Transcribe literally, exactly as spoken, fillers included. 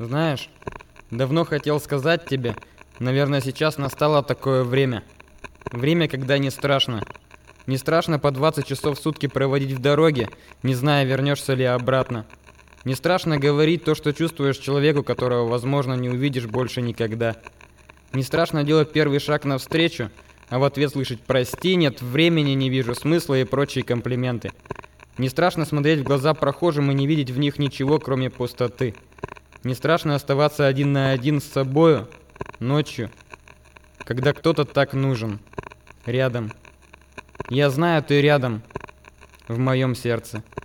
Знаешь, давно хотел сказать тебе, наверное, сейчас настало такое время. Время, когда не страшно. Не страшно по двадцать часов в сутки проводить в дороге, не зная, вернешься ли обратно. Не страшно говорить то, что чувствуешь человеку, которого, возможно, не увидишь больше никогда. Не страшно делать первый шаг навстречу, а в ответ слышать «прости», «нет времени», «не вижу смысла» и прочие комплименты. Не страшно смотреть в глаза прохожим и не видеть в них ничего, кроме пустоты. Не страшно оставаться один на один с собою ночью, когда кто-то так нужен. Рядом. Я знаю, ты рядом, в моем сердце.